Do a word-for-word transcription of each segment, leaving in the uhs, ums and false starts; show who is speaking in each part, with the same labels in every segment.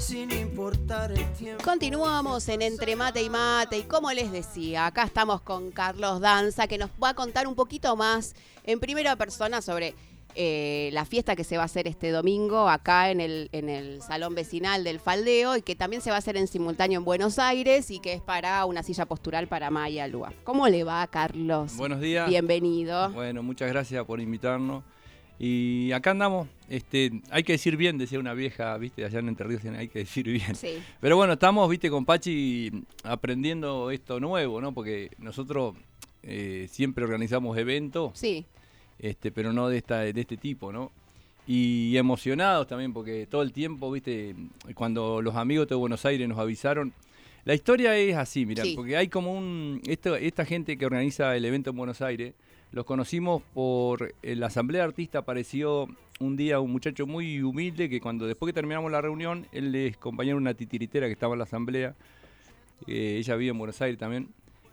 Speaker 1: sin importar el tiempo.
Speaker 2: Continuamos en Entre Mate y Mate y como les decía, acá estamos con Carlos Danza que nos va a contar un poquito más en primera persona sobre eh, la fiesta que se va a hacer este domingo acá en el, en el salón vecinal del Faldeo y que también se va a hacer en simultáneo en Buenos Aires y que es para una silla postural para Maya Lua. ¿Cómo le va, Carlos?
Speaker 3: Buenos días.
Speaker 2: Bienvenido.
Speaker 3: Bueno, muchas gracias por invitarnos. Y acá andamos, este, hay que decir bien, decía una vieja, viste, allá en Entre Ríos, hay que decir bien.
Speaker 2: Sí.
Speaker 3: Pero bueno, estamos, viste, con Pachi aprendiendo esto nuevo, ¿no? Porque nosotros eh, siempre organizamos eventos,
Speaker 2: Sí.
Speaker 3: este, pero no de esta, de este tipo, ¿no? Y emocionados también, porque todo el tiempo, viste, cuando los amigos de Buenos Aires nos avisaron, la historia es así, mirá,
Speaker 2: Sí.
Speaker 3: porque hay como un, esto, esta gente que organiza el evento en Buenos Aires, los conocimos por eh, la Asamblea de Artistas. Apareció un día un muchacho muy humilde que cuando después que terminamos la reunión, él es compañero de una titiritera que estaba en la Asamblea, eh, ella vive en Buenos Aires también,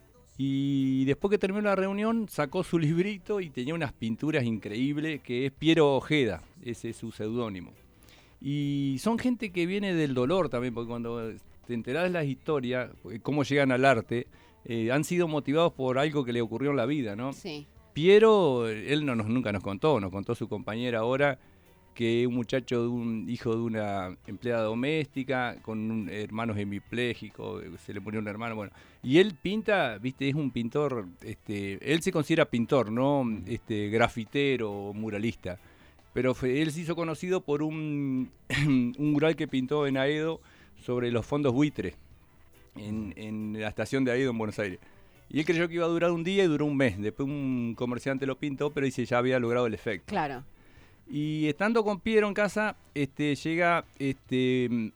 Speaker 3: y después que terminó la reunión sacó su librito y tenía unas pinturas increíbles, que es Piero Ojeda, ese es su seudónimo. Y son gente que viene del dolor también, porque cuando te enterás de las historias, cómo llegan al arte, eh, han sido motivados por algo que le ocurrió en la vida, ¿no?
Speaker 2: Sí.
Speaker 3: Piero, él no nos, nunca nos contó, nos contó su compañera ahora, que un muchacho, de un hijo de una empleada doméstica, con un, hermanos hemipléjicos, se le ponía un hermano, bueno. Y él pinta, viste, es un pintor, este, él se considera pintor, no este, grafitero o muralista. Pero fue, él se hizo conocido por un, un mural que pintó en Aedo sobre los fondos buitres, en, en la estación de Aedo en Buenos Aires. Y él creyó que iba a durar un día y duró un mes. Después un comerciante lo pintó, pero dice ya había logrado el efecto.
Speaker 2: Claro.
Speaker 3: Y estando con Piero en casa, este, llega este,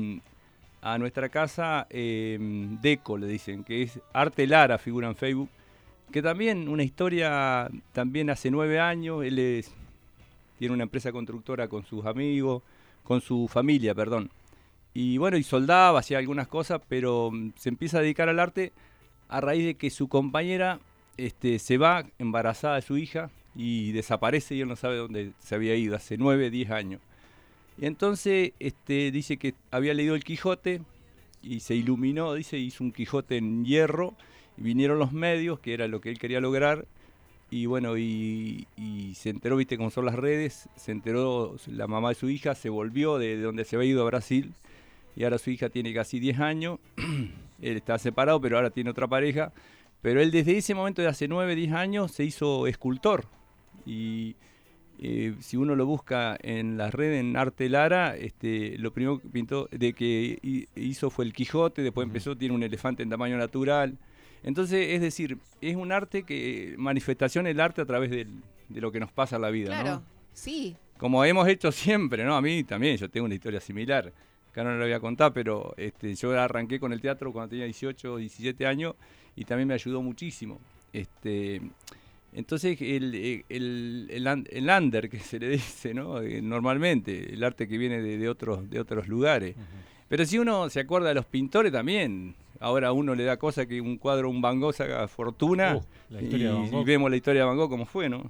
Speaker 3: a nuestra casa eh, Deco, le dicen, que es Arte Lara, figura en Facebook, que también una historia, también hace nueve años, él es, tiene una empresa constructora con sus amigos, con su familia, perdón. Y bueno, y soldaba, hacía algunas cosas, pero se empieza a dedicar al arte a raíz de que su compañera este, se va embarazada de su hija y desaparece y él no sabe dónde se había ido, hace nueve, diez años. Y entonces este, dice que había leído el Quijote y se iluminó, dice, hizo un Quijote en hierro y vinieron los medios, que era lo que él quería lograr, y bueno, y, y se enteró, viste cómo son las redes, se enteró la mamá de su hija, se volvió de, de donde se había ido a Brasil y ahora su hija tiene casi diez años. Él está separado, pero ahora tiene otra pareja. Pero él desde ese momento de hace nueve, diez años se hizo escultor. Y eh, si uno lo busca en las redes, en Arte Lara, este, lo primero que pintó, de que hizo fue el Quijote, después empezó, tiene un elefante en tamaño natural. Entonces, es decir, es un arte que, manifestación del arte a través del, de lo que nos pasa en la vida,
Speaker 2: Claro,
Speaker 3: ¿no?
Speaker 2: sí.
Speaker 3: Como hemos hecho siempre, ¿no? A mí también, yo tengo una historia similar. Acá no lo voy a contar, pero este, yo arranqué con el teatro cuando tenía dieciocho, diecisiete años y también me ayudó muchísimo. Este, entonces, el, el, el, el under que se le dice, ¿no? Normalmente, el arte que viene de, de, otros, de otros lugares. Uh-huh. Pero si uno se acuerda de los pintores también, ahora a uno le da cosa que un cuadro, un Van Gogh saca fortuna, uh, la historia y, de Van Gogh. Y vemos la historia de Van Gogh como fue, ¿no?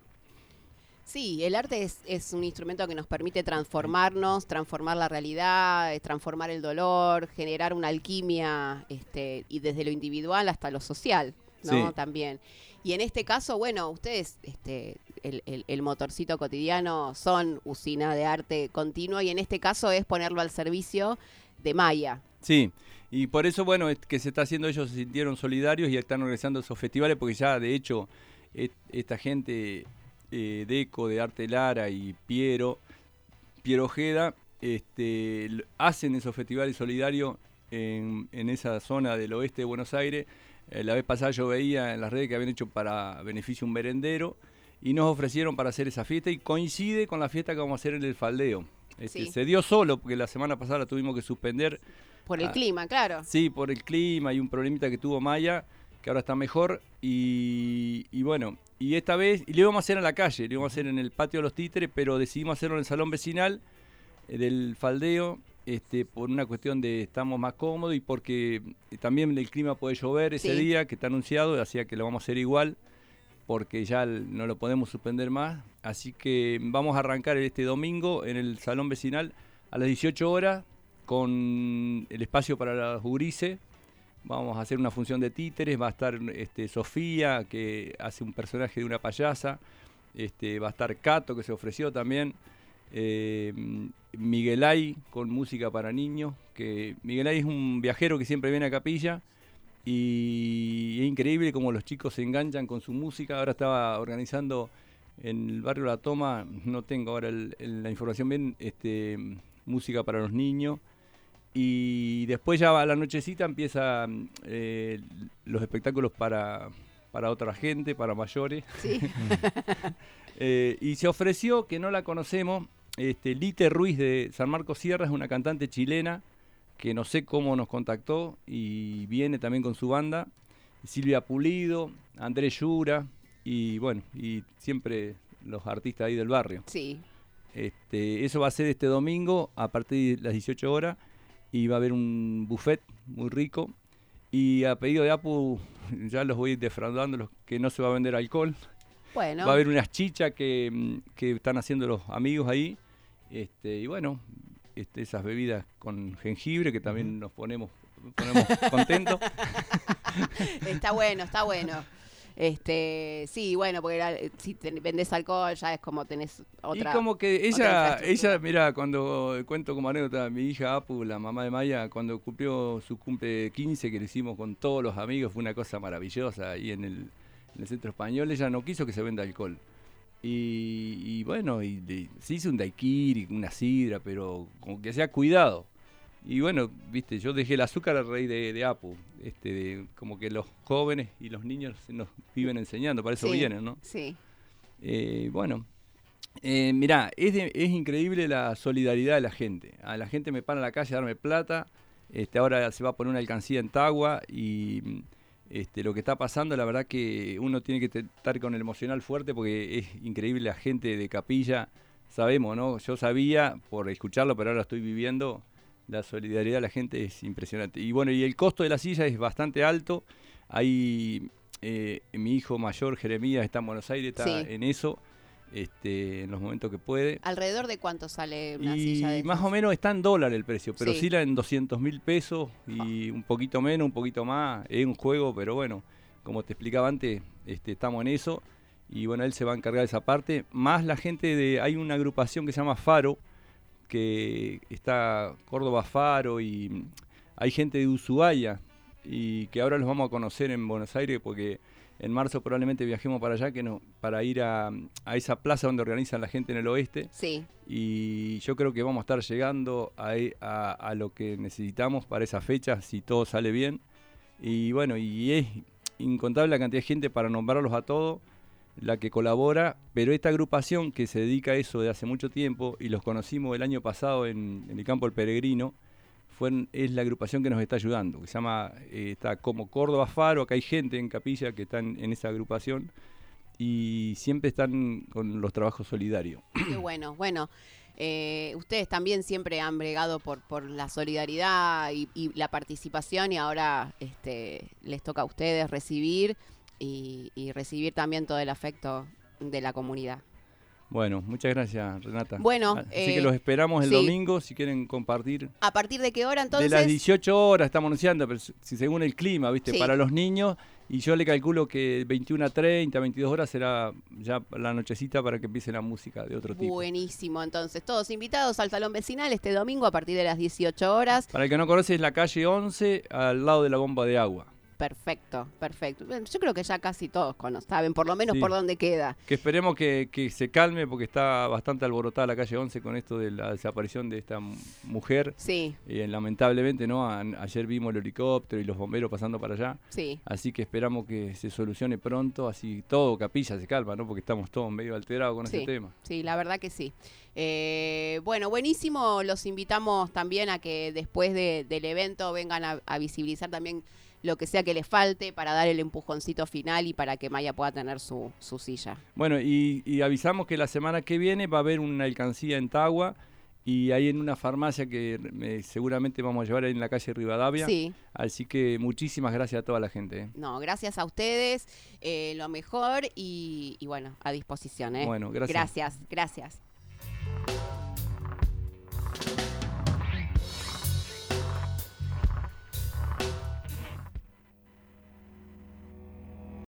Speaker 2: Sí, el arte es, es un instrumento que nos permite transformarnos, transformar la realidad, transformar el dolor, generar una alquimia, este, y desde lo individual hasta lo social, ¿no? Sí. También. Y en este caso, bueno, ustedes, este, el, el, el motorcito cotidiano son usina de arte continuo y en este caso es ponerlo al servicio de Maya.
Speaker 3: Sí, y por eso, bueno, es que se está haciendo, ellos se sintieron solidarios y están organizando esos festivales porque ya, de hecho, et, esta gente... Eh, Deco, de Arte Lara y Piero, Piero Ojeda, este, hacen esos festivales solidarios en, en esa zona del oeste de Buenos Aires. Eh, la vez pasada yo veía en las redes que habían hecho para beneficio un merendero y nos ofrecieron para hacer esa fiesta y coincide con la fiesta que vamos a hacer en el Faldeo. Este, sí. Se dio solo porque la semana pasada la tuvimos que suspender.
Speaker 2: Por el
Speaker 3: ah,
Speaker 2: clima, claro.
Speaker 3: Sí, por el clima y un problemita que tuvo Maya, que ahora está mejor y, y bueno, y esta vez, y lo íbamos a hacer en la calle, lo íbamos a hacer en el patio de los Títeres, pero decidimos hacerlo en el salón vecinal eh, del Faldeo, este, por una cuestión de estamos más cómodos y porque también el clima puede llover ese sí. día, que está anunciado, hacía que lo vamos a hacer igual, porque ya no lo podemos suspender más, así que vamos a arrancar este domingo en el salón vecinal a las dieciocho horas, con el espacio para las gurises. Vamos a hacer una función de títeres, va a estar este, Sofía, que hace un personaje de una payasa, este, va a estar Cato, que se ofreció también, eh, Miguelay, con música para niños, que Miguelay es un viajero que siempre viene a Capilla, y es increíble cómo los chicos se enganchan con su música. Ahora estaba organizando en el barrio La Toma, no tengo ahora el, el, la información bien, este, música para los niños. Y después ya a la nochecita empiezan eh, los espectáculos para, para otra gente, para mayores.
Speaker 2: Sí.
Speaker 3: eh, y se ofreció, que no la conocemos, este, Lite Ruiz de San Marcos Sierra, es una cantante chilena que no sé cómo nos contactó y viene también con su banda. Silvia Pulido, Andrés Yura y bueno, y siempre los artistas ahí del barrio.
Speaker 2: Sí.
Speaker 3: Este, eso va a ser este domingo a partir de las dieciocho horas. Y va a haber un buffet muy rico. Y a pedido de Apu, ya los voy defraudando, los que no se va a vender alcohol.
Speaker 2: Bueno.
Speaker 3: Va a haber unas chichas que, que están haciendo los amigos ahí. Este, y bueno, este, esas bebidas con jengibre que también nos ponemos, ponemos contentos.
Speaker 2: Está bueno, está bueno. Este, sí, bueno, porque era, si te, vendés alcohol ya es como tenés otra.
Speaker 3: Y como que ella, ella, mira, cuando cuento como anécdota, mi hija Apu, la mamá de Maya, cuando cumplió su cumple quince, que lo hicimos con todos los amigos, fue una cosa maravillosa ahí en el, en el centro español. Ella no quiso que se venda alcohol. Y, y bueno, y de, se hizo un daiquiri, una sidra, pero como que sea cuidado. Y bueno, viste, yo dejé el azúcar al rey de, de Apu, este, de, como que los jóvenes y los niños nos viven enseñando, para eso
Speaker 2: sí,
Speaker 3: vienen, ¿no?
Speaker 2: Sí.
Speaker 3: Eh, bueno, eh, mirá, es, de, es increíble la solidaridad de la gente. A la gente me para en la calle a darme plata, este, ahora se va a poner una alcancía en Tagua y este, lo que está pasando, la verdad que uno tiene que estar con el emocional fuerte porque es increíble la gente de Capilla, sabemos, ¿no? Yo sabía por escucharlo, pero ahora lo estoy viviendo. La solidaridad de la gente es impresionante. Y bueno, y el costo de la silla es bastante alto. Ahí eh, mi hijo mayor, Jeremías, está en Buenos Aires, está sí. en eso, este, en los momentos que puede.
Speaker 2: ¿Alrededor de cuánto sale una
Speaker 3: y
Speaker 2: silla de
Speaker 3: más
Speaker 2: esas?
Speaker 3: o menos está en dólar el precio, pero
Speaker 2: sí.
Speaker 3: oscila en doscientos mil pesos y oh. un poquito menos, un poquito más. Es un juego, pero bueno, como te explicaba antes, este, estamos en eso. Y bueno, él se va a encargar de esa parte. Más la gente de... Hay una agrupación que se llama Faro, que está Córdoba Faro y hay gente de Ushuaia y que ahora los vamos a conocer en Buenos Aires porque en marzo probablemente viajemos para allá que no, para ir a, a esa plaza donde organizan la gente en el oeste.
Speaker 2: Sí.
Speaker 3: Y yo creo que vamos a estar llegando a, a, a lo que necesitamos para esa fecha si todo sale bien. Y bueno, y es incontable la cantidad de gente para nombrarlos a todos, la que colabora, pero esta agrupación que se dedica a eso de hace mucho tiempo, y los conocimos el año pasado en, en el campo El Peregrino, fue, es la agrupación que nos está ayudando, que se llama, eh, está como Córdoba Faro, acá hay gente en Capilla que están en esa agrupación, y siempre están con los trabajos solidarios.
Speaker 2: Qué bueno, bueno. Eh, ustedes también siempre han bregado por, por la solidaridad y, y la participación, y ahora este, les toca a ustedes recibir y, y recibir también todo el afecto de la comunidad.
Speaker 3: Bueno, muchas gracias, Renata.
Speaker 2: Bueno,
Speaker 3: así
Speaker 2: eh,
Speaker 3: que los esperamos el
Speaker 2: sí.
Speaker 3: domingo si quieren compartir.
Speaker 2: ¿A partir de qué hora entonces?
Speaker 3: De las dieciocho horas estamos anunciando, pero si según el clima, ¿viste?
Speaker 2: Sí.
Speaker 3: Para los niños, y yo le calculo que veintiuna a treinta, veintidós horas será ya la nochecita para que empiece la música de otro tipo.
Speaker 2: Buenísimo, entonces todos invitados al Salón Vecinal este domingo a partir de las dieciocho horas.
Speaker 3: Para el que no conoce, es la calle once, al lado de la bomba de agua.
Speaker 2: Perfecto, perfecto. Yo creo que ya casi todos conocen, saben por lo menos
Speaker 3: Sí.
Speaker 2: por dónde queda.
Speaker 3: Que esperemos que, que se calme porque está bastante alborotada la calle once con esto de la desaparición de esta m- mujer.
Speaker 2: Sí,
Speaker 3: Eh, lamentablemente, ¿no? A- ayer vimos el helicóptero y los bomberos pasando para allá.
Speaker 2: sí.
Speaker 3: Así que esperamos que se solucione pronto, así todo Capilla se calma, ¿no? Porque estamos todos medio alterados con
Speaker 2: Sí,
Speaker 3: ese tema.
Speaker 2: sí, la verdad que sí. Eh, bueno, buenísimo. Los invitamos también a que después de, del evento vengan a, a visibilizar también lo que sea que les falte para dar el empujoncito final y para que Maya pueda tener su, su silla.
Speaker 3: Bueno, y, y avisamos que la semana que viene va a haber una alcancía en Tagua y ahí en una farmacia que eh, seguramente vamos a llevar ahí en la calle Rivadavia.
Speaker 2: Sí.
Speaker 3: Así que muchísimas gracias a toda la gente. ¿eh?
Speaker 2: No, gracias a ustedes, eh, lo mejor y, y bueno, a disposición. ¿eh?
Speaker 3: Bueno, gracias.
Speaker 2: Gracias, gracias.